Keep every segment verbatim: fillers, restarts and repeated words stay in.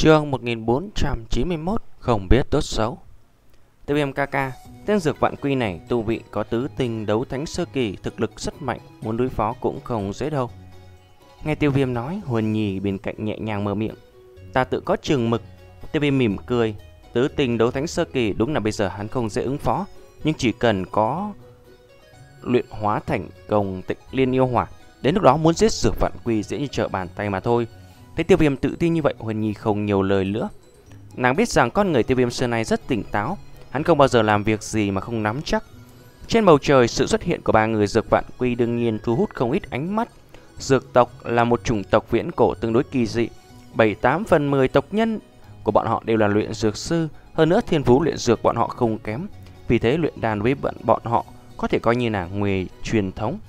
Chương một nghìn bốn trăm chín mươi mốt. Không biết tốt xấu. Tiêu Viêm ca ca, tên dược vạn quy này tu vị có tứ tinh đấu thánh sơ kỳ, thực lực rất mạnh, muốn đối phó cũng không dễ đâu. Nghe Tiêu Viêm nói, Huân Nhi bên cạnh nhẹ nhàng mở miệng. Ta tự có chừng mực. Tiêu Viêm mỉm cười. Tứ tinh đấu thánh sơ kỳ đúng là bây giờ hắn không dễ ứng phó, nhưng chỉ cần có luyện hóa thành công Tịnh Liên yêu hỏa, đến lúc đó muốn giết dược vạn quy dễ như trở bàn tay mà thôi. Thấy Tiêu Viêm tự tin như vậy, Huân Nhi không nhiều lời nữa. Nàng biết rằng con người Tiêu Viêm xưa nay rất tỉnh táo, hắn không bao giờ làm việc gì mà không nắm chắc. Trên bầu trời, sự xuất hiện của ba người dược vạn quy đương nhiên thu hút không ít ánh mắt. Dược tộc là một chủng tộc viễn cổ tương đối kỳ dị, bảy tám phần mười tộc nhân của bọn họ đều là luyện dược sư, hơn nữa thiên phú luyện dược bọn họ không kém. Vì thế luyện đan với bọn bọn họ có thể coi như là nghề truyền thống.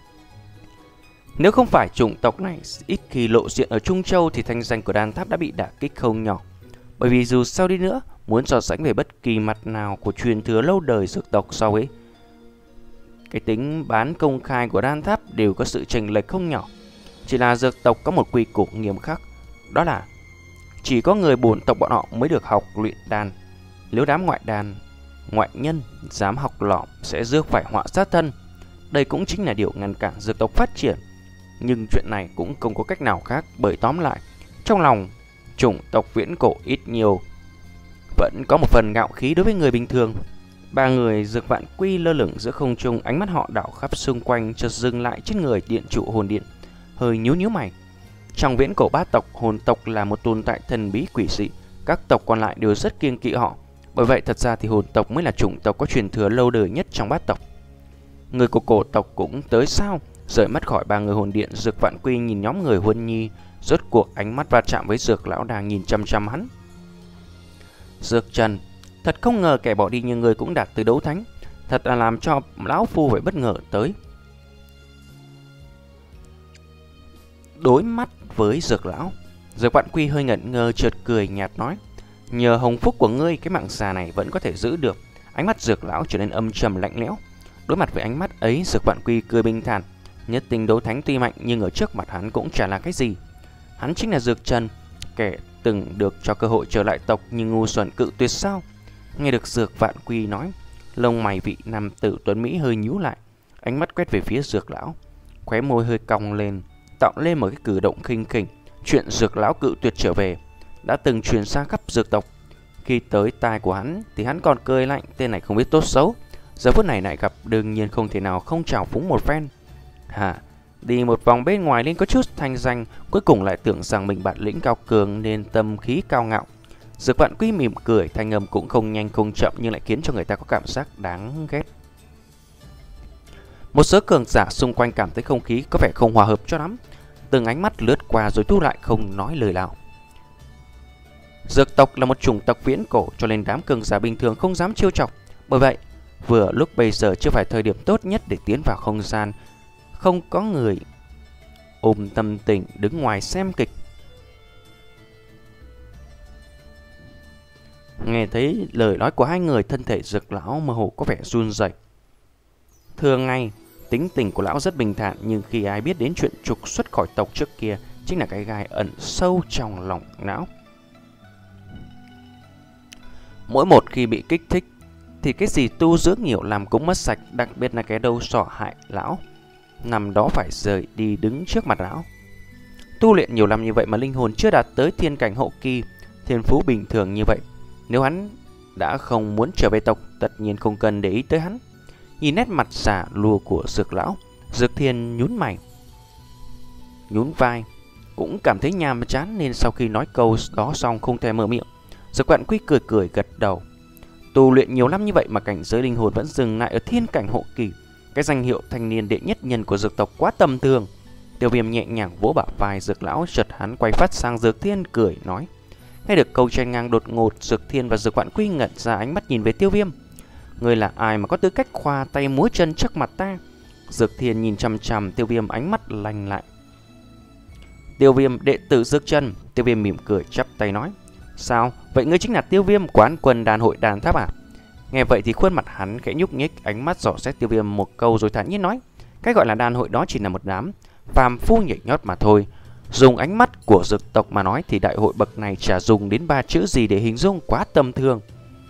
Nếu không phải chủng tộc này ít khi lộ diện ở Trung Châu thì thanh danh của đan tháp đã bị đả kích không nhỏ. Bởi vì dù sao đi nữa, muốn so sánh về bất kỳ mặt nào của truyền thừa lâu đời dược tộc so với cái tính bán công khai của đan tháp đều có sự chênh lệch không nhỏ. Chỉ là dược tộc có một quy củ nghiêm khắc, đó là chỉ có người bổn tộc bọn họ mới được học luyện đan. Nếu đám ngoại đan, ngoại nhân dám học lỏm sẽ rước phải họa sát thân. Đây cũng chính là điều ngăn cản dược tộc phát triển. Nhưng chuyện này cũng không có cách nào khác, bởi tóm lại, trong lòng chủng tộc viễn cổ ít nhiều vẫn có một phần ngạo khí đối với người bình thường. Ba người dược vạn quy lơ lửng giữa không trung, ánh mắt họ đảo khắp xung quanh, chợt dừng lại trên người điện trụ hồn điện, hơi nhíu nhíu mày. Trong viễn cổ bát tộc, hồn tộc là một tồn tại thần bí quỷ dị, các tộc còn lại đều rất kiêng kỵ họ. Bởi vậy thật ra thì hồn tộc mới là chủng tộc có truyền thừa lâu đời nhất trong bát tộc. Người của cổ tộc cũng tới sao? Rời mắt khỏi ba người hồn điện, dược vạn quy nhìn nhóm người Huân Nhi, rốt cuộc ánh mắt va chạm với dược lão đang nhìn chăm chăm hắn. Dược Trần, thật không ngờ kẻ bỏ đi như người cũng đạt tới đấu thánh, thật là làm cho lão phu phải bất ngờ tới. Đối mắt với dược lão, dược vạn quy hơi ngẩn ngơ chợt cười nhạt nói: nhờ hồng phúc của ngươi, cái mạng già này vẫn có thể giữ được. Ánh mắt dược lão trở nên âm trầm lạnh lẽo. Đối mặt với ánh mắt ấy, dược vạn quy cười bình thản. Nhất tinh đấu thánh tuy mạnh nhưng ở trước mặt hắn cũng chả là cái gì. Hắn chính là Dược Trần, kẻ từng được cho cơ hội trở lại tộc nhưng ngu xuẩn cự tuyệt sao? Nghe được dược vạn quy nói, lông mày vị nam tử tuấn mỹ hơi nhíu lại, ánh mắt quét về phía dược lão, khóe môi hơi cong lên, tạo lên một cái cử động khinh khỉnh. Chuyện dược lão cự tuyệt trở về đã từng truyền xa khắp dược tộc. Khi tới tai của hắn thì hắn còn cười lạnh, tên này không biết tốt xấu. Giờ phút này lại gặp, đương nhiên không thể nào không chào phúng một phen. Hả, đi một vòng bên ngoài lên có chút thanh danh, cuối cùng lại tưởng rằng mình bản lĩnh cao cường nên tâm khí cao ngạo. Dược vạn quy mỉm cười, thanh âm cũng không nhanh không chậm nhưng lại khiến cho người ta có cảm giác đáng ghét. Một số cường giả xung quanh cảm thấy không khí có vẻ không hòa hợp cho lắm, từng ánh mắt lướt qua rồi thu lại không nói lời nào. Dược tộc là một chủng tộc viễn cổ cho nên đám cường giả bình thường không dám trêu chọc. Bởi vậy, vừa lúc bây giờ chưa phải thời điểm tốt nhất để tiến vào không gian không có người, ôm tâm tình đứng ngoài xem kịch. Nghe thấy lời nói của hai người, thân thể dược lão mơ hồ có vẻ run rẩy. Thường ngày tính tình của lão rất bình thản, nhưng khi ai biết đến chuyện trục xuất khỏi tộc trước kia chính là cái gai ẩn sâu trong lòng não. Mỗi một khi bị kích thích thì cái gì tu dưỡng nhiều làm cũng mất sạch, đặc biệt là cái đầu sỏ hại lão nằm đó phải rời đi đứng trước mặt lão. Tu luyện nhiều năm như vậy mà linh hồn chưa đạt tới thiên cảnh hậu kỳ, thiên phú bình thường như vậy, nếu hắn đã không muốn trở về tộc, tất nhiên không cần để ý tới hắn. Nhìn nét mặt già lùa của dược lão, Dược Thiên nhún mày, nhún vai, cũng cảm thấy nhàm chán nên sau khi nói câu đó xong không thể mở miệng. Dược vạn quy cười cười gật đầu. Tu luyện nhiều năm như vậy mà cảnh giới linh hồn vẫn dừng lại ở thiên cảnh hậu kỳ, cái danh hiệu thanh niên đệ nhất nhân của dược tộc quá tầm thường. Tiêu Viêm nhẹ nhàng vỗ bả vai dược lão, chợt hắn quay phát sang Dược Thiên cười nói. Nghe được câu chen ngang đột ngột, Dược Thiên và Dược vạn quy ngẩn ra ánh mắt nhìn về Tiêu Viêm. Người là ai mà có tư cách khoa tay múa chân trước mặt ta? Dược Thiên nhìn chằm chằm Tiêu Viêm, ánh mắt lạnh lại. Tiêu Viêm đệ tử Dược Trần. Tiêu Viêm mỉm cười chắp tay nói. Sao, vậy ngươi chính là Tiêu Viêm quán quân đàn hội đàn tháp à? Nghe vậy thì khuôn mặt hắn khẽ nhúc nhích, ánh mắt dò xét Tiêu Viêm một câu rồi thản nhiên nói. Cái gọi là đàn hội đó chỉ là một đám phàm phu nhảy nhót mà thôi. Dùng ánh mắt của dược tộc mà nói thì đại hội bậc này chả dùng đến ba chữ gì để hình dung, quá tầm thường.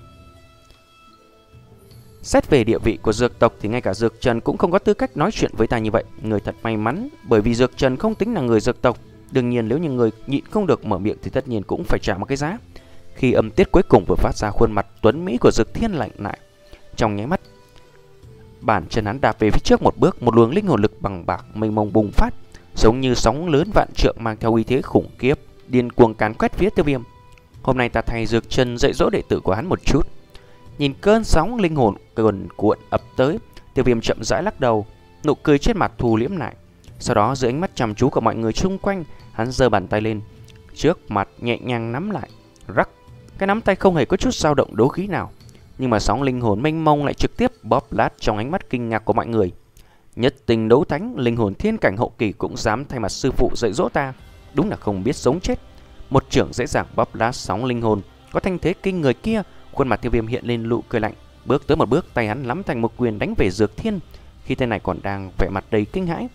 Xét về địa vị của dược tộc thì ngay cả Dược Trần cũng không có tư cách nói chuyện với ta như vậy. Người thật may mắn, bởi vì Dược Trần không tính là người dược tộc. Đương nhiên nếu như người nhịn không được mở miệng thì tất nhiên cũng phải trả một cái giá. Khi âm tiết cuối cùng vừa phát ra, khuôn mặt tuấn mỹ của Dược Thiên lạnh lại. Trong nháy mắt, bàn chân hắn đạp về phía trước một bước, một luồng linh hồn lực bằng bạc mênh mông bùng phát, giống như sóng lớn vạn trượng mang theo uy thế khủng khiếp, điên cuồng càn quét phía Tiêu Viêm. Hôm nay ta thay Dược Trần dạy dỗ đệ tử của hắn một chút. Nhìn cơn sóng linh hồn cuồn cuộn ập tới, Tiêu Viêm chậm rãi lắc đầu, nụ cười trên mặt thu liễm lại. Sau đó dưới ánh mắt chăm chú của mọi người xung quanh, hắn giơ bàn tay lên, trước mặt nhẹ nhàng nắm lại, rắc. Cái nắm tay không hề có chút dao động đấu khí nào, nhưng mà sóng linh hồn mênh mông lại trực tiếp bóp lát trong ánh mắt kinh ngạc của mọi người. Nhất tình đấu thánh, linh hồn thiên cảnh hậu kỳ cũng dám thay mặt sư phụ dạy dỗ ta, đúng là không biết sống chết. Một trưởng dễ dàng bóp lát sóng linh hồn, có thanh thế kinh người kia. Khuôn mặt Tiêu Viêm hiện lên nụ cười lạnh, bước tới một bước, tay hắn nắm thành một quyền đánh về Dược Thiên. Khi tay này còn đang vẻ mặt đầy kinh hãi,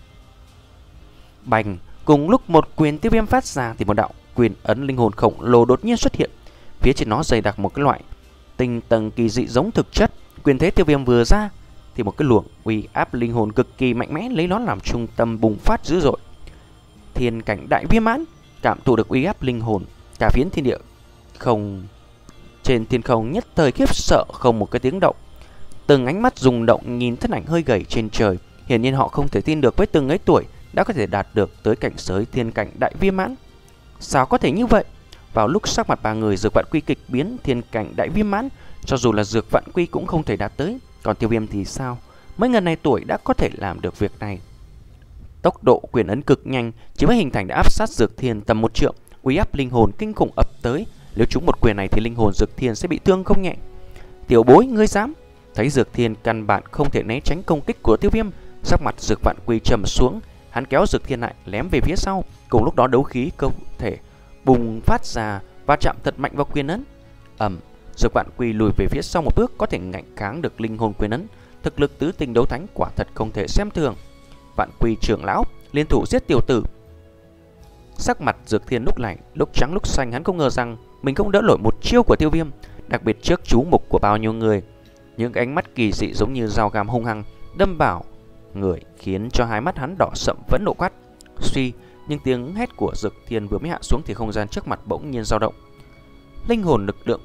bành, cùng lúc một quyền Tiêu Viêm phát ra thì một đạo quyền ấn linh hồn khổng lồ đột nhiên xuất hiện. Phía trên nó dày đặc một cái loại tinh tầng kỳ dị giống thực chất. Quyền thế Tiêu Viêm vừa ra thì một cái luồng uy áp linh hồn cực kỳ mạnh mẽ lấy nó làm trung tâm bùng phát dữ dội. Thiên cảnh đại viêm mãn cảm thụ được uy áp linh hồn, cả phiến thiên địa không trên thiên không nhất thời khiếp sợ không một cái tiếng động. Từng ánh mắt rung động nhìn thân ảnh hơi gầy trên trời, hiển nhiên họ không thể tin được với từng ấy tuổi đã có thể đạt được tới cảnh giới thiên cảnh đại viêm mãn. Sao có thể như vậy? Vào lúc sắc mặt ba người, Dược Vạn Quy kịch biến, thiên cảnh đại viêm mãn cho dù là Dược Vạn Quy cũng không thể đạt tới. Còn Tiêu Viêm thì sao? Mấy người này tuổi đã có thể làm được việc này. Tốc độ quyền ấn cực nhanh, chỉ mới hình thành đã áp sát Dược Thiên tầm một trượng, uy áp linh hồn kinh khủng ập tới. Nếu trúng một quyền này thì linh hồn Dược Thiên sẽ bị thương không nhẹ. Tiểu bối, ngươi dám? Thấy Dược Thiên căn bản không thể né tránh công kích của Tiêu Viêm, sắc mặt Dược Vạn Quy trầm xuống, hắn kéo Dược Thiên lại lém về phía sau. Cùng lúc đó đấu khí cơ thể bùng phát ra và chạm thật mạnh vào quyền ấn. Ầm, Dược Vạn Quy lùi về phía sau một bước, có thể ngạnh kháng được linh hồn quyền ấn. Thực lực tứ tinh đấu thánh quả thật không thể xem thường. Vạn Quy trưởng lão liên thủ giết tiểu tử. Sắc mặt Dược Thiên lúc này lúc trắng lúc xanh, hắn không ngờ rằng mình không đỡ nổi một chiêu của Tiêu Viêm, đặc biệt trước chú mục của bao nhiêu người. Những ánh mắt kỳ dị giống như dao găm hung hăng đâm vào người, khiến cho hai mắt hắn đỏ sậm vẫn nộ quát. Suy, nhưng tiếng hét của Dược Thiên vừa mới hạ xuống thì không gian trước mặt bỗng nhiên dao động. Linh hồn lực lượng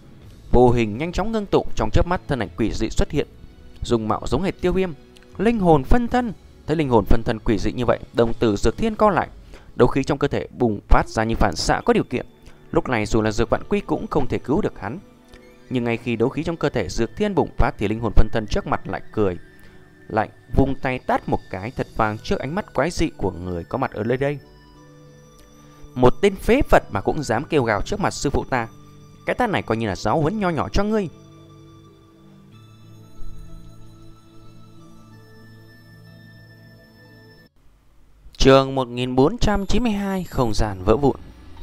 vô hình nhanh chóng ngưng tụ, trong chớp mắt thân ảnh quỷ dị xuất hiện, dùng mạo giống hệt Tiêu Viêm. Linh hồn phân thân. Thấy linh hồn phân thân quỷ dị như vậy, đồng tử Dược Thiên co lại, đấu khí trong cơ thể bùng phát ra như phản xạ có điều kiện. Lúc này dù là Dược Vạn Quy cũng không thể cứu được hắn. Nhưng ngay khi đấu khí trong cơ thể Dược Thiên bùng phát thì linh hồn phân thân trước mặt lại cười lạnh, vung tay tát một cái thật vàng trước ánh mắt quái dị của người có mặt ở nơi đây. Một tên phế vật mà cũng dám kêu gào trước mặt sư phụ ta, cái tát này coi như là giáo huấn nho nhỏ cho ngươi. Chương một nghìn bốn trăm chín mươi hai, không gian vỡ vụn.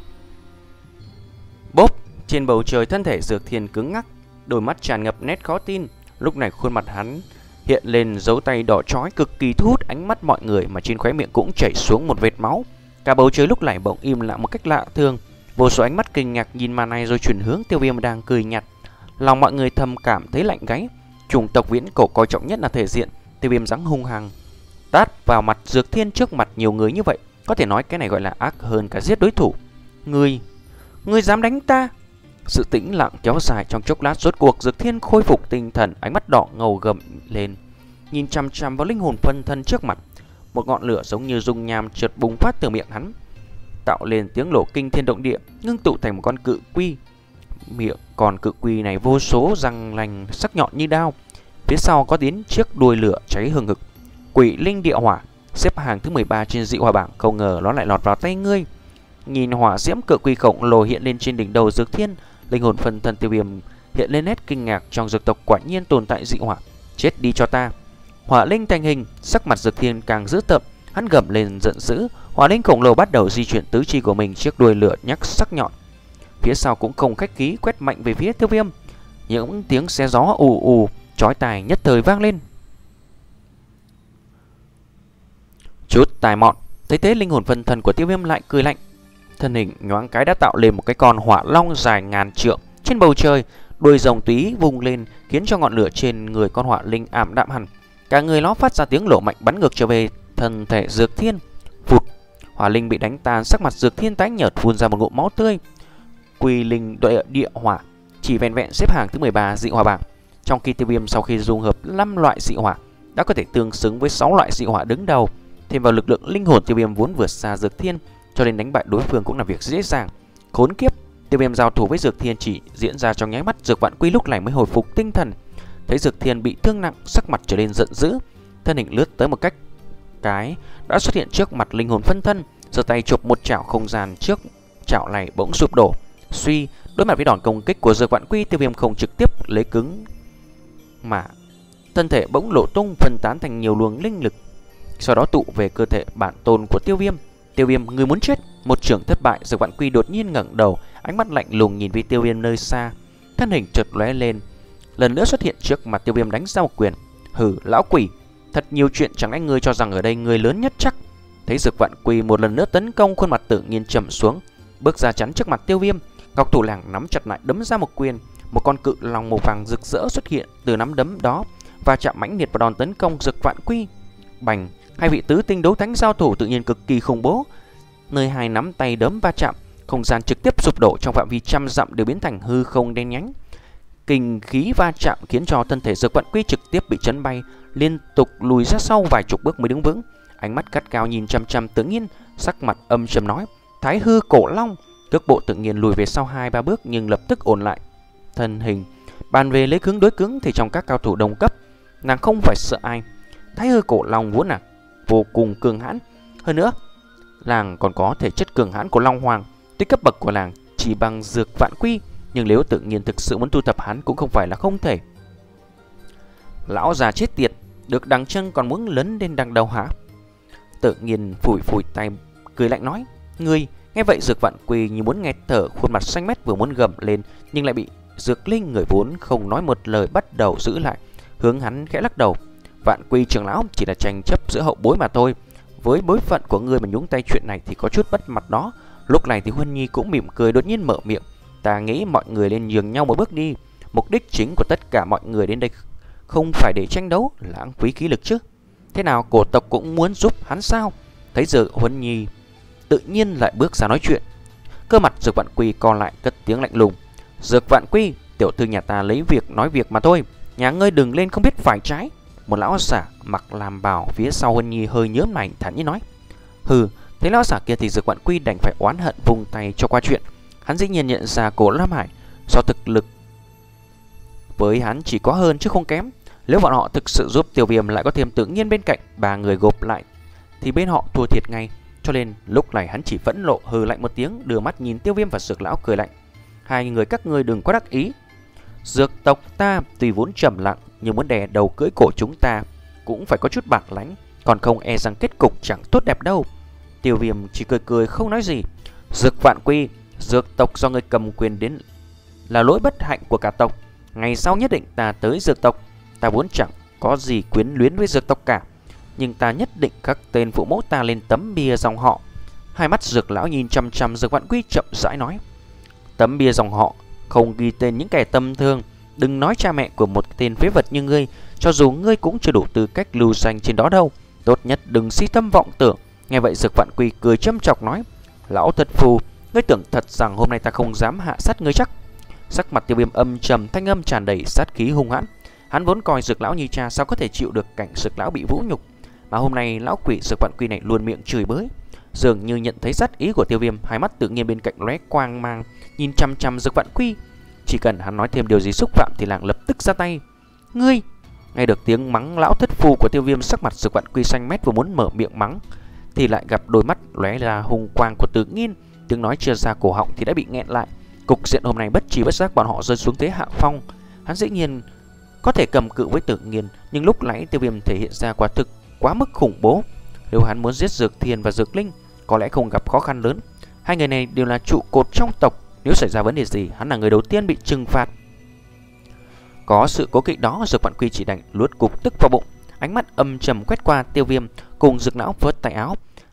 Bốp, trên bầu trời thân thể Dược Thiên cứng ngắc, đôi mắt tràn ngập nét khó tin. Lúc này khuôn mặt hắn hiện lên dấu tay đỏ chói cực kỳ thu hút ánh mắt mọi người, mà trên khóe miệng cũng chảy xuống một vệt máu. Cả bầu trời lúc này bỗng im lặng một cách lạ thường. Vô số ánh mắt kinh ngạc nhìn màn này rồi chuyển hướng Tiêu Viêm đang cười nhạt. Lòng mọi người thầm cảm thấy lạnh gáy. Chủng tộc viễn cổ coi trọng nhất là thể diện. Tiêu Viêm giáng hung hăng tát vào mặt Dược Thiên trước mặt nhiều người như vậy, có thể nói cái này gọi là ác hơn cả giết đối thủ. Ngươi, ngươi dám đánh ta? Sự tĩnh lặng kéo dài trong chốc lát, rốt cuộc Dược Thiên khôi phục tinh thần, ánh mắt đỏ ngầu gầm lên, nhìn chằm chằm vào linh hồn phân thân trước mặt. Một ngọn lửa giống như dung nham chợt bùng phát từ miệng hắn, tạo lên tiếng nổ kinh thiên động địa, ngưng tụ thành một con cự quy. Miệng còn cự quy này vô số răng lành sắc nhọn như đao, phía sau có tiến chiếc đuôi lửa cháy hừng hực. Quỷ linh địa hỏa xếp hàng thứ mười ba trên dị hỏa bảng, không ngờ nó lại lọt vào tay ngươi. Nhìn hỏa diễm cự quy khổng lồ hiện lên trên đỉnh đầu Dược Thiên, linh hồn phân thân Tiêu Viêm hiện lên nét kinh ngạc. Trong dược tộc quả nhiên tồn tại dị hỏa, chết đi cho ta. Hỏa linh thành hình, sắc mặt Dược Thiên càng dữ tợn, hắn gầm lên giận dữ. Hỏa linh khổng lồ bắt đầu di chuyển tứ chi của mình, chiếc đuôi lửa nhắc sắc nhọn phía sau cũng không khách khí quét mạnh về phía Tiêu Viêm. Những tiếng xé gió ù ù chói tai nhất thời vang lên. Chút tài mọn, Thấy thế linh hồn phân thân của Tiêu Viêm lại cười lạnh. Thân hình nhoáng cái đã tạo lên một cái con hỏa long dài ngàn trượng trên bầu trời, đuôi rồng túy vung lên khiến cho ngọn lửa trên người con hỏa linh ảm đạm hẳn. Cả người nó phát ra tiếng nổ mạnh bắn ngược trở về thân thể Dược Thiên. Phụt, hỏa linh bị đánh tan, sắc mặt Dược Thiên tái nhợt phun ra một ngụm máu tươi. Quy linh địa, địa hỏa chỉ vẹn vẹn xếp hàng thứ mười ba dị hỏa bảng, trong khi Tiêu Viêm sau khi dung hợp năm loại dị hỏa đã có thể tương xứng với sáu loại dị hỏa đứng đầu. Thêm vào lực lượng linh hồn Tiêu Viêm vốn vượt xa Dược Thiên, cho nên đánh bại đối phương cũng là việc dễ dàng. Khốn kiếp, Tiêu Viêm giao thủ với Dược Thiên chỉ diễn ra trong nháy mắt. Dược Vạn Quy lúc này mới hồi phục tinh thần, thấy Dược Thiên bị thương nặng, sắc mặt trở nên giận dữ, thân hình lướt tới một cách cái đã xuất hiện trước mặt linh hồn phân thân, giơ tay chụp một chảo không gian trước chảo này bỗng sụp đổ. Suy, đối mặt với đòn công kích của Dược Vạn Quy, Tiêu Viêm không trực tiếp lấy cứng mà thân thể bỗng lộ tung, phân tán thành nhiều luồng linh lực, sau đó tụ về cơ thể bản tôn của Tiêu Viêm. Tiêu Viêm, người muốn chết! Một trường thất bại, Dược Vạn Quy đột nhiên ngẩng đầu, ánh mắt lạnh lùng nhìn về Tiêu Viêm nơi xa, thân hình chợt lóe lên, lần nữa xuất hiện trước mặt Tiêu Viêm đánh ra một quyền. Hừ, lão quỷ, thật nhiều chuyện, chẳng lẽ ngươi cho rằng ở đây ngươi lớn nhất chắc? Thấy Dược Vạn Quy một lần nữa tấn công, khuôn mặt tự nhiên trầm xuống, bước ra chắn trước mặt Tiêu Viêm. Ngọc thủ làng nắm chặt lại đấm ra một quyền, một con cự long màu vàng rực rỡ xuất hiện từ nắm đấm đó và chạm mãnh liệt vào đòn tấn công Dược Vạn Quy. Bành, hai vị tứ tinh đấu thánh giao thủ tự nhiên cực kỳ khủng bố. Nơi hai nắm tay đấm va chạm, không gian trực tiếp sụp đổ, trong phạm vi trăm dặm đều biến thành hư không đen nhánh. Kình khí va chạm khiến cho thân thể Dược Vạn Quy trực tiếp bị chấn bay, liên tục lùi ra sau vài chục bước mới đứng vững. Ánh mắt gắt cao nhìn chăm chăm Tự Nhiên, sắc mặt âm trầm nói: Thái hư cổ long. Cước bộ Tự Nhiên lùi về sau hai ba bước nhưng lập tức ổn lại thân hình. Bàn về lấy cứng đối cứng thì trong các cao thủ đồng cấp, nàng không phải sợ ai. Thái hư cổ long vốn là vô cùng cường hãn, hơn nữa nàng còn có thể chất cường hãn của Long Hoàng. Tuy cấp bậc của nàng chỉ bằng Dược Vạn Quy, nhưng nếu Tự Nhiên thực sự muốn thu thập hắn cũng không phải là không thể. Lão già chết tiệt, được đằng chân còn muốn lấn lên đằng đầu hả? Tự Nhiên phủi phủi tay cười lạnh nói: Ngươi. Nghe vậy Dược Vạn Quy như muốn nghẹt thở, khuôn mặt xanh mét vừa muốn gầm lên nhưng lại bị Dược Linh, người vốn không nói một lời, bắt đầu giữ lại, hướng hắn khẽ lắc đầu: Vạn Quy trưởng lão, chỉ là tranh chấp giữa hậu bối mà thôi. Với bối phận của ngươi mà nhúng tay chuyện này thì có chút mất mặt đó. Lúc này thì Huân Nhi cũng mỉm cười, đột nhiên mở miệng: Ta nghĩ mọi người nên nhường nhau một bước đi. Mục đích chính của tất cả mọi người đến đây không phải để tranh đấu, lãng phí khí lực chứ. Thế nào, cổ tộc cũng muốn giúp hắn sao? Thấy giờ Huân Nhi tự nhiên lại bước ra nói chuyện, cơ mặt Dược Vạn Quy co lại, cất tiếng lạnh lùng: Dược Vạn Quy, tiểu thư nhà ta lấy việc nói việc mà thôi, nhà ngươi đừng lên không biết phải trái. Một lão giả mặc làm bào phía sau Huân Nhi hơi nhớm mày, thản nhiên nói: Hừ. Thấy lão giả kia thì Dược Vạn Quy đành phải oán hận vùng tay cho qua chuyện. Hắn dĩ nhiên nhận ra Cổ Lam Hải do thực lực với hắn chỉ có hơn chứ không kém. Nếu bọn họ thực sự giúp Tiêu Viêm lại có thêm Tự Nhiên bên cạnh, ba người gộp lại thì bên họ thua thiệt ngay. Cho nên lúc này hắn chỉ phẫn nộ hừ lạnh một tiếng, đưa mắt nhìn Tiêu Viêm và Dược lão cười lạnh: Hai người các ngươi đừng quá đắc ý. Dược tộc ta tuy vốn trầm lặng nhưng muốn đè đầu cưỡi cổ chúng ta cũng phải có chút bạc lãnh, còn không e rằng kết cục chẳng tốt đẹp đâu. Tiêu Viêm chỉ cười cười không nói gì. Dược Vạn Quy, dược tộc do ngươi cầm quyền đến là lỗi bất hạnh của cả tộc. Ngày sau nhất định ta tới dược tộc. Ta vốn chẳng có gì quyến luyến với dược tộc cả, nhưng ta nhất định khắc tên phụ mẫu ta lên tấm bia dòng họ. Hai mắt Dược lão nhìn chăm chăm Dược Vạn Quy, chậm rãi nói: Tấm bia dòng họ không ghi tên những kẻ tầm thường. Đừng nói cha mẹ của một tên phế vật như ngươi, cho dù ngươi cũng chưa đủ tư cách lưu danh trên đó đâu. Tốt nhất đừng si tâm vọng tưởng. Nghe vậy Dược Vạn Quy cười châm chọc nói: Lão thất phu, ngươi tưởng thật rằng hôm nay ta không dám hạ sát ngươi chắc? Sắc mặt Tiêu Viêm âm trầm, thanh âm tràn đầy sát khí hung hãn. Hắn vốn coi Dược lão như cha, sao có thể chịu được cảnh Dược lão bị vũ nhục, mà hôm nay lão quỷ Dược Vạn Quy này luôn miệng chửi bới. Dường như nhận thấy sát ý của Tiêu Viêm, hai mắt Tự Nhiên bên cạnh lóe quang mang, nhìn chăm chăm Dược Vạn Quy. Chỉ cần hắn nói thêm điều gì xúc phạm thì làng lập tức ra tay. Ngươi! Nghe được tiếng mắng lão thất phu của Tiêu Viêm, sắc mặt Dược Vạn Quy xanh mét, vừa muốn mở miệng mắng thì lại gặp đôi mắt lóe ra hung quang của Tự Nhiên. Tiếng nói chưa ra cổ họng thì đã bị nghẹn lại. Cục diện hôm nay bất trí bất giác bọn họ rơi xuống thế hạ phong. Hắn dĩ nhiên có thể cầm cự với Tự Nhiên, nhưng lúc nãy Tiêu Viêm thể hiện ra quả thực quá mức khủng bố. Nếu hắn muốn giết Dược Thiên và Dược Linh, có lẽ không gặp khó khăn lớn. Hai người này đều là trụ cột trong tộc, nếu xảy ra vấn đề gì, hắn là người đầu tiên bị trừng phạt. Có sự cố kỵ đó, Dược Vạn Quy chỉ đành luốt cục tức vào bụng, ánh mắt âm trầm quét qua Tiêu Viêm cùng Dược lão phớt tay áo.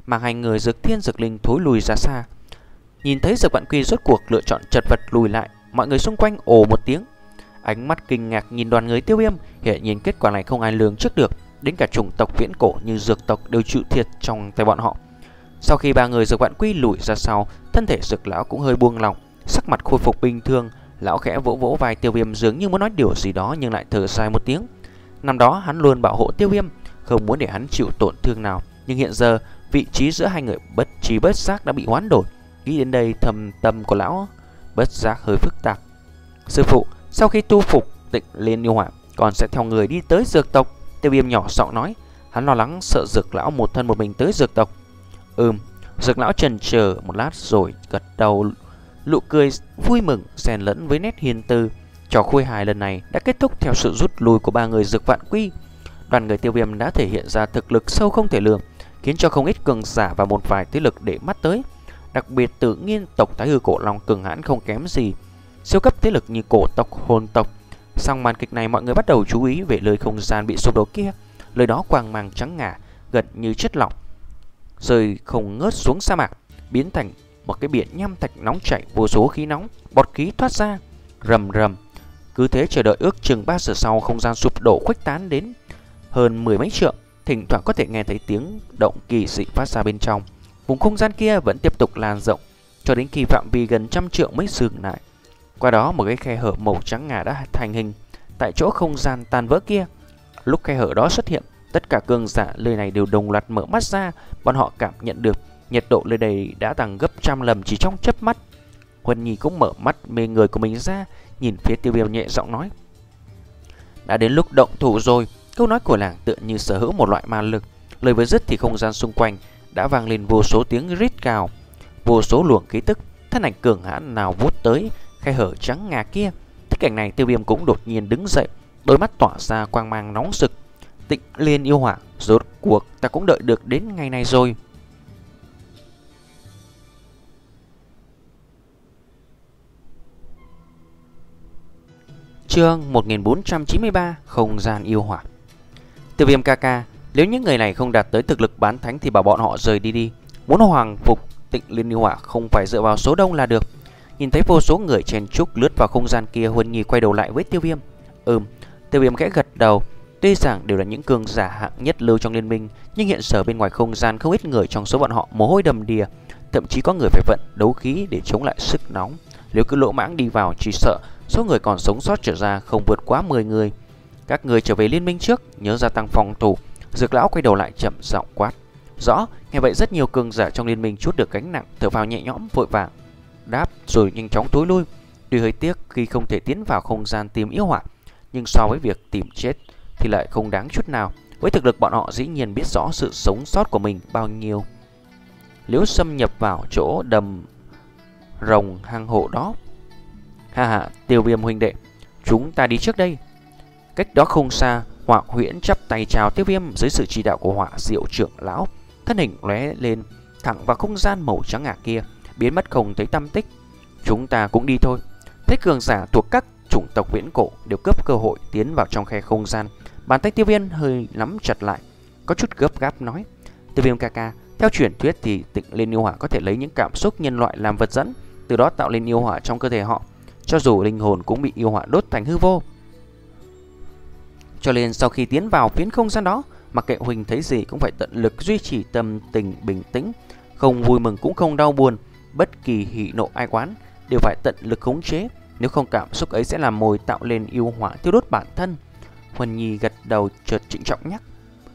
mang hai người Dược Thiên Dược Linh thối lùi ra xa. Nhìn thấy Dược Vạn Quy rốt cuộc lựa chọn chật vật lùi lại, mọi người xung quanh ồ một tiếng, ánh mắt kinh ngạc nhìn đoàn người Tiêu Viêm. Hiện nhiên kết quả này không ai lường trước được, đến cả chủng tộc viễn cổ như Dược tộc đều chịu thiệt trong tay bọn họ. Sau khi ba người Dược Vạn Quy lùi ra sau, thân thể Dược lão cũng hơi buông lỏng, sắc mặt khôi phục bình thường. Lão khẽ vỗ vỗ vai Tiêu Viêm dường như muốn nói điều gì đó nhưng lại thở dài một tiếng. Năm đó hắn luôn bảo hộ Tiêu Viêm, không muốn để hắn chịu tổn thương nào, nhưng hiện giờ vị trí giữa hai người bất trí bất giác đã bị hoán đổi. Nghĩ đến đây, thầm tâm của lão bất giác hơi phức tạp. Sư phụ, sau khi tu phục Tịnh Liên Yêu Hỏa, còn sẽ theo người đi tới Dược tộc. Tiêu Viêm nhỏ giọng nói, hắn lo lắng sợ Dược lão một thân một mình tới Dược tộc. Ừm. Dược lão chần chờ một lát rồi gật đầu, nụ cười vui mừng xen lẫn với nét hiền từ. Trò khôi hài lần này đã kết thúc theo sự rút lui của ba người Dược Vạn Quy. Đoàn người Tiêu Viêm đã thể hiện ra thực lực sâu không thể lường, khiến cho không ít cường giả và một vài thế lực để mắt tới. Đặc biệt Tự Nhiên tộc Thái Hư Cổ Long cường hãn không kém gì siêu cấp thế lực như Cổ tộc, Hồn tộc. Sau màn kịch này, mọi người bắt đầu chú ý về nơi không gian bị sụp đổ kia. Nơi đó quang mang trắng ngà, gần như chất lỏng rơi không ngớt xuống sa mạc, biến thành một cái biển nham thạch nóng chảy, vô số khí nóng, bọt khí thoát ra, rầm rầm. Cứ thế chờ đợi ước chừng ba giờ sau, không gian sụp đổ khuếch tán đến hơn mười mấy trượng, thỉnh thoảng có thể nghe thấy tiếng động kỳ dị phát ra bên trong. Vùng không gian kia vẫn tiếp tục lan rộng cho đến khi phạm vi gần trăm trượng mới dừng lại. Qua đó, một cái khe hở màu trắng ngà đã thành hình tại chỗ không gian tan vỡ kia. Lúc khe hở đó xuất hiện, tất cả cường giả nơi này đều đồng loạt mở mắt ra. Bọn họ cảm nhận được nhiệt độ nơi đây đã tăng gấp trăm lần chỉ trong chớp mắt. Huân Nhi cũng mở mắt mê người của mình ra, nhìn phía Tiêu Viêm nhẹ giọng nói, đã đến lúc động thủ rồi. Câu nói của làng tựa như sở hữu một loại ma lực. Lời vừa dứt thì không gian xung quanh đã vang lên vô số tiếng rít gào, vô số luồng khí tức thân ảnh cường hãn nào vút tới khe hở trắng ngà kia. Thấy cảnh này, Tiêu Viêm cũng đột nhiên đứng dậy, đôi mắt tỏa ra quang mang nóng rực. Tịnh Liên Yêu Hỏa, rốt cuộc ta cũng đợi được đến ngày này rồi. Chương một nghìn bốn trăm chín mươi ba, Không gian yêu hỏa. Tiêu Viêm ca ca, nếu những người này không đạt tới thực lực bán thánh thì bảo bọn họ rời đi đi. Muốn hoàng phục Tịnh Liên Yêu Hỏa không phải dựa vào số đông là được. Nhìn thấy vô số người chen chúc lướt vào không gian kia, Huân Nhi quay đầu lại với Tiêu Viêm. Ừm. Tiêu Viêm khẽ gật đầu. Tuy rằng đều là những cường giả hạng nhất lưu trong liên minh, nhưng hiện giờ bên ngoài không gian không ít người, trong số bọn họ mồ hôi đầm đìa, thậm chí có người phải vận đấu khí để chống lại sức nóng. Nếu cứ lỗ mãng đi vào, chỉ sợ số người còn sống sót trở ra không vượt quá mười người. Các người trở về liên minh trước, nhớ gia tăng phòng thủ. Dược lão quay đầu lại chậm giọng quát. Rõ. Nghe vậy rất nhiều cường giả trong liên minh chút được gánh nặng, thở phào nhẹ nhõm, vội vàng đáp rồi nhanh chóng tối lui. Tuy hơi tiếc khi không thể tiến vào không gian tìm yêu hỏa, nhưng so với việc tìm chết thì lại không đáng chút nào. Với thực lực bọn họ dĩ nhiên biết rõ sự sống sót của mình bao nhiêu. Nếu xâm nhập vào chỗ đầm rồng hang hộ đó. Ha ha, Tiêu Viêm huynh đệ, chúng ta đi trước đây. Cách đó không xa, Hỏa Huyễn chắp tay chào Tiêu Viêm dưới sự chỉ đạo của Hỏa Diệu trưởng lão. Thân hình lóe lên thẳng vào không gian màu trắng ngà kia, biến mất không thấy tăm tích. Chúng ta cũng đi thôi. Thế cường giả thuộc các chủng tộc viễn cổ đều cướp cơ hội tiến vào trong khe không gian. Bàn tay Tiêu Viêm hơi nắm chặt lại, có chút gấp gáp nói. Tiêu Viêm ca ca, theo truyền thuyết thì Tịnh Liên Yêu Hỏa có thể lấy những cảm xúc nhân loại làm vật dẫn, từ đó tạo lên yêu hỏa trong cơ thể họ, cho dù linh hồn cũng bị yêu hỏa đốt thành hư vô. Cho nên sau khi tiến vào phiến không gian đó, mặc kệ huynh thấy gì cũng phải tận lực duy trì tâm tình bình tĩnh, không vui mừng cũng không đau buồn, bất kỳ hỉ nộ ai oán đều phải tận lực khống chế, nếu không cảm xúc ấy sẽ làm mồi tạo lên yêu hỏa tiêu đốt bản thân. Huân Nhi gật đầu chợt trịnh trọng nhắc.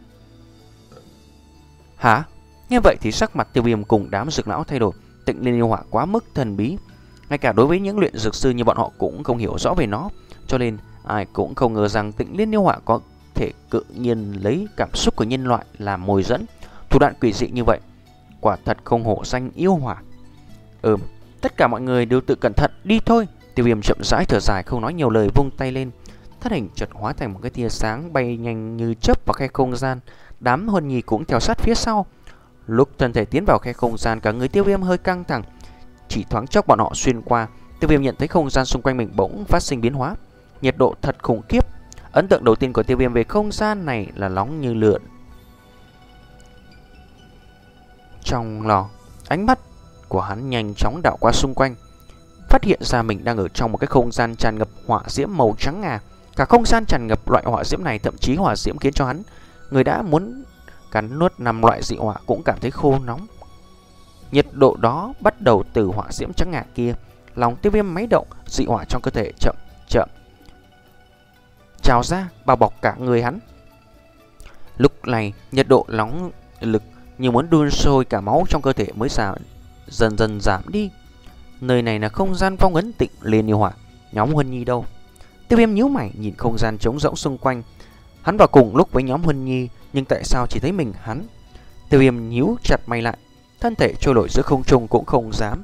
Hả? Như vậy thì sắc mặt Tiêu Viêm cùng đám dược lão thay đổi. Tịnh Liên Yêu Hỏa quá mức thần bí, ngay cả đối với những luyện dược sư như bọn họ cũng không hiểu rõ về nó, cho nên ai cũng không ngờ rằng Tịnh Liên Yêu Hỏa có thể tự nhiên lấy cảm xúc của nhân loại làm mồi dẫn. Thủ đoạn quỷ dị như vậy, quả thật không hổ danh yêu hỏa. Ừm, tất cả mọi người đều tự cẩn thận đi thôi. Tiêu Viêm chậm rãi thở dài, không nói nhiều lời, vung tay lên. Thân hình chợt hóa thành một cái tia sáng bay nhanh như chớp vào khe không gian. Đám Huân Nhi cũng theo sát phía sau. Lúc thân thể tiến vào khe không gian, cả người Tiêu Viêm hơi căng thẳng. Chỉ thoáng chốc bọn họ xuyên qua, Tiêu Viêm nhận thấy không gian xung quanh mình bỗng phát sinh biến hóa, nhiệt độ thật khủng khiếp. Ấn tượng đầu tiên của Tiêu Viêm về không gian này là nóng như lửa. trong lò. Ánh mắt của hắn nhanh chóng đảo qua xung quanh, phát hiện ra mình đang ở trong một cái không gian tràn ngập hỏa diễm màu trắng ngà. Cả không gian tràn ngập loại hỏa diễm này, thậm chí hỏa diễm khiến cho hắn, người đã muốn cắn nuốt năm loại dị hỏa, cũng cảm thấy khô nóng. Nhiệt độ đó bắt đầu từ hỏa diễm trắng ngà kia. Lòng Tiêu Viêm máy động, dị hỏa trong cơ thể chậm chậm trào ra, bao bọc cả người hắn. Lúc này nhiệt độ nóng lực như muốn đun sôi cả máu trong cơ thể mới giảm, dần dần giảm đi. Nơi này là không gian phong ấn Tịnh Liên Yêu Hỏa. Nhóm Huân Nhi đâu? Tiêu Viêm nhíu mày nhìn không gian trống rỗng xung quanh. Hắn vào cùng lúc với nhóm Huân Nhi, nhưng tại sao chỉ thấy mình hắn? Tiêu Viêm nhíu chặt mày lại, thân thể trôi nổi giữa không trung cũng không dám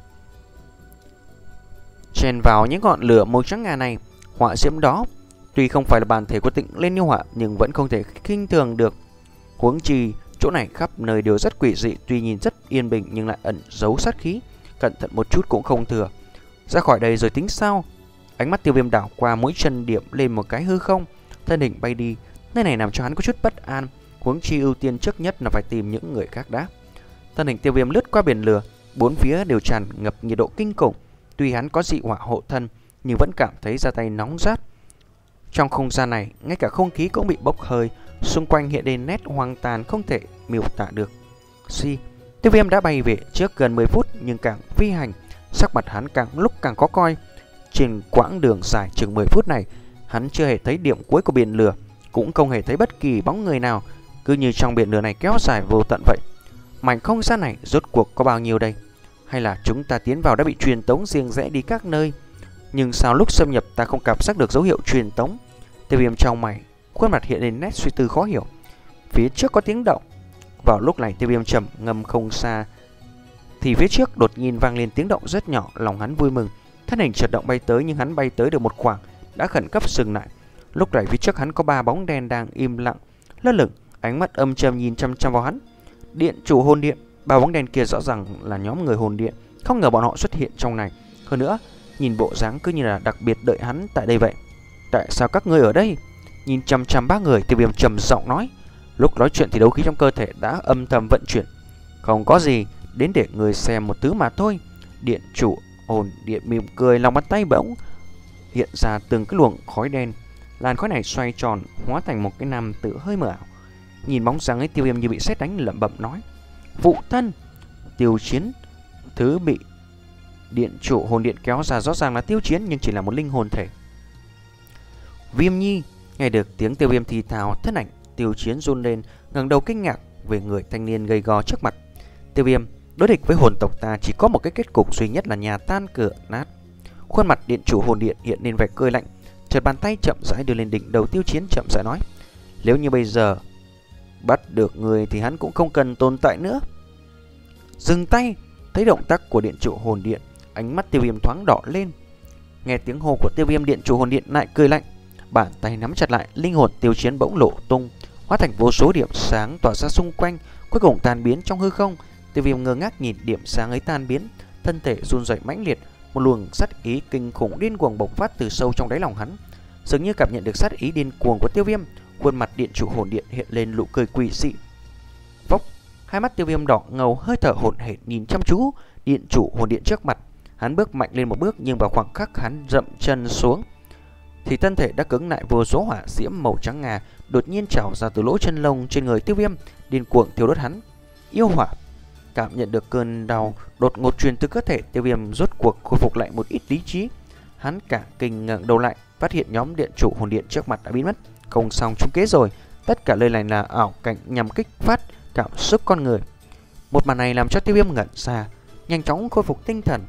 chen vào những ngọn lửa màu trắng ngà này. Hỏa diễm đó tuy không phải là bản thể của Tịnh Liên Yêu Hỏa, nhưng vẫn không thể khinh thường được. Huống chi chỗ này khắp nơi đều rất quỷ dị, tuy nhìn rất yên bình nhưng lại ẩn giấu sát khí, cẩn thận một chút cũng không thừa. Ra khỏi đây rồi tính sao? Ánh mắt Tiêu Viêm đảo qua mũi chân điểm lên một cái hư không, thân hình bay đi. Nơi này làm cho hắn có chút bất an, huống chi ưu tiên trước nhất là phải tìm những người khác đã. Thân hình Tiêu Viêm lướt qua biển lửa, bốn phía đều tràn ngập nhiệt độ kinh khủng. Tuy hắn có dị hỏa hộ thân, nhưng vẫn cảm thấy da tay nóng rát. Trong không gian này, ngay cả không khí cũng bị bốc hơi, xung quanh hiện lên nét hoang tàn không thể miêu tả được. Si, Tiêu Viêm đã bay về trước gần mười phút, nhưng càng phi hành, sắc mặt hắn càng lúc càng khó coi. Trên quãng đường dài chừng mười phút này, hắn chưa hề thấy điểm cuối của biển lửa, cũng không hề thấy bất kỳ bóng người nào, cứ như trong biển lửa này kéo dài vô tận vậy. Mảnh không gian này rốt cuộc có bao nhiêu đây? Hay là chúng ta tiến vào đã bị truyền tống riêng rẽ đi các nơi? Nhưng sao lúc xâm nhập ta không cảm giác được dấu hiệu truyền tống? Tiêu Viêm trong mày, khuôn mặt hiện lên nét suy tư khó hiểu. Phía trước có tiếng động. Vào lúc này Tiêu Viêm trầm ngâm không xa, thì phía trước đột nhiên vang lên tiếng động rất nhỏ. Lòng hắn vui mừng, thân hình chợt động bay tới, nhưng hắn bay tới được một khoảng đã khẩn cấp dừng lại. Lúc này phía trước hắn có ba bóng đen đang im lặng lơ lửng, ánh mắt âm trầm nhìn chăm chăm vào hắn. Điện chủ hồn điện. Ba bóng đen kia rõ ràng là nhóm người hồn điện, không ngờ bọn họ xuất hiện trong này. Hơn nữa, nhìn bộ dáng cứ như là đặc biệt đợi hắn tại đây vậy. Tại sao các ngươi ở đây? Nhìn chăm chăm ba người, Tiêu Viêm trầm giọng nói. Lúc nói chuyện thì đấu khí trong cơ thể đã âm thầm vận chuyển. Không có gì, đến để người xem một thứ mà thôi. Điện chủ hồn điện mỉm cười, lòng bàn tay bỗng hiện ra từng cái luồng khói đen. Làn khói này xoay tròn, hóa thành một cái nam tử hơi mờ ảo. Nhìn bóng dáng ấy, Tiêu Viêm như bị sét đánh, lẩm bẩm nói: Phụ thân. Tiêu Chiến. Thứ bị điện chủ hồn điện kéo ra rõ ràng là Tiêu Chiến, nhưng chỉ là một linh hồn thể. Viêm Nhi. Nghe được tiếng Tiêu Viêm thì thào, thân ảnh Tiêu Chiến run lên, ngẩng đầu kinh ngạc về người thanh niên gầy gò trước mặt. Tiêu Viêm, đối địch với hồn tộc ta chỉ có một cái kết cục duy nhất là nhà tan cửa nát. Khuôn mặt điện chủ hồn điện hiện lên vẻ cười lạnh, chợt bàn tay chậm rãi đưa lên đỉnh đầu Tiêu Chiến, chậm rãi nói: Nếu như bây giờ bắt được người thì hắn cũng không cần tồn tại nữa. Dừng tay. Thấy động tác của điện chủ hồn điện, ánh mắt Tiêu Viêm thoáng đỏ lên. Nghe tiếng hô của Tiêu Viêm, điện chủ hồn điện lại cười lạnh, bàn tay nắm chặt lại, linh hồn Tiêu Chiến bỗng lộ tung, hóa thành vô số điểm sáng tỏa ra xung quanh, cuối cùng tan biến trong hư không. Tiêu Viêm ngơ ngác nhìn điểm sáng ấy tan biến, thân thể run rẩy mãnh liệt, một luồng sát ý kinh khủng điên cuồng bộc phát từ sâu trong đáy lòng hắn. Dường như cảm nhận được sát ý điên cuồng của Tiêu Viêm, khuôn mặt điện chủ hồn điện hiện lên nụ cười quỷ dị. Vốc, hai mắt Tiêu Viêm đỏ ngầu, hơi thở hổn hển nhìn chăm chú điện chủ hồn điện trước mặt. Hắn bước mạnh lên một bước, nhưng vào khoảng khắc hắn dậm chân xuống thì thân thể đã cứng lại. Vô số hỏa diễm màu trắng ngà đột nhiên trào ra từ lỗ chân lông trên người Tiêu Viêm, điên cuồng thiêu đốt hắn. Yêu hỏa. Cảm nhận được cơn đau đột ngột truyền từ cơ thể, Tiêu Viêm rốt cuộc khôi phục lại một ít lý trí. Hắn cả kinh ngẩng đầu lại, phát hiện nhóm điện chủ hồn điện trước mặt đã biến mất. Không xong, trúng kế rồi. Tất cả lời này là ảo cảnh nhằm kích phát cảm xúc con người. Một màn này làm cho Tiêu Viêm ngẩn ra, nhanh chóng khôi phục tinh thần.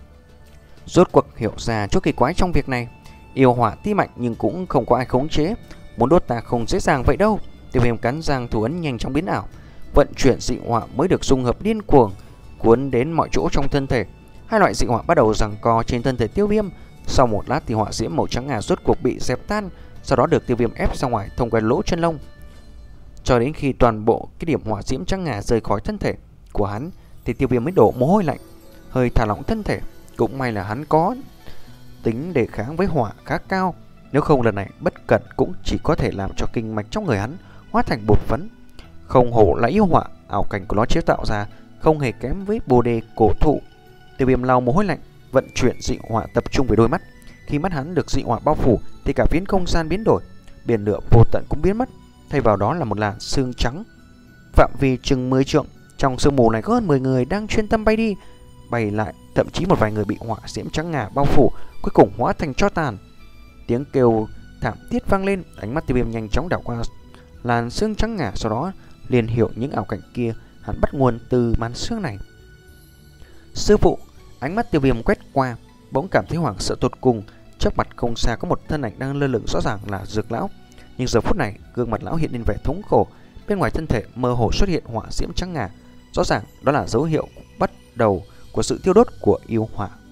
Rốt cuộc hiểu ra chỗ kỳ quái trong việc này. Yêu hỏa tuy mạnh nhưng cũng không có ai khống chế, muốn đốt ta không dễ dàng vậy đâu. Tiêu Viêm cắn răng, thủ ấn nhanh chóng biến ảo, vận chuyển dị hỏa mới được dung hợp điên cuồng, cuốn đến mọi chỗ trong thân thể. Hai loại dị hỏa bắt đầu giằng co trên thân thể Tiêu Viêm. Sau một lát thì hỏa diễm màu trắng ngà rốt cuộc bị dẹp tan, sau đó được Tiêu Viêm ép ra ngoài thông qua lỗ chân lông. Cho đến khi toàn bộ cái điểm hỏa diễm trắng ngà rời khỏi thân thể của hắn thì Tiêu Viêm mới đổ mồ hôi lạnh, hơi thả lỏng thân thể. Cũng may là hắn có tính đề kháng với hỏa khá cao, nếu không lần này bất cẩn cũng chỉ có thể làm cho kinh mạch trong người hắn hóa thành bột phấn. Không hổ là yêu hỏa, ảo cảnh của nó chế tạo ra không hề kém với bồ đề cổ thụ. Tiêu Viêm lau mồ hôi lạnh, vận chuyển dị hỏa tập trung về đôi mắt. Khi mắt hắn được dị hỏa bao phủ thì cả phiến không gian biến đổi, biển lửa vô tận cũng biến mất, thay vào đó là một làn sương trắng. Phạm vi chừng mười trượng, trong sương mù này có hơn mười người đang chuyên tâm bay đi, bay lại, thậm chí một vài người bị hỏa diễm trắng ngà bao phủ, cuối cùng hóa thành tro tàn. Tiếng kêu thảm thiết vang lên, ánh mắt Tiêu Viêm nhanh chóng đảo qua làn sương trắng ngà, sau đó liền hiểu những ảo cảnh kia hẳn bắt nguồn từ màn sương này. Sư phụ, ánh mắt Tiêu Viêm quét qua, bỗng cảm thấy hoảng sợ tột cùng. Trước mặt không xa có một thân ảnh đang lơ lửng, rõ ràng là Dược lão. Nhưng giờ phút này, gương mặt lão hiện lên vẻ thống khổ, bên ngoài thân thể mơ hồ xuất hiện hỏa diễm trắng ngà, rõ ràng đó là dấu hiệu bắt đầu của sự thiêu đốt của yêu hỏa.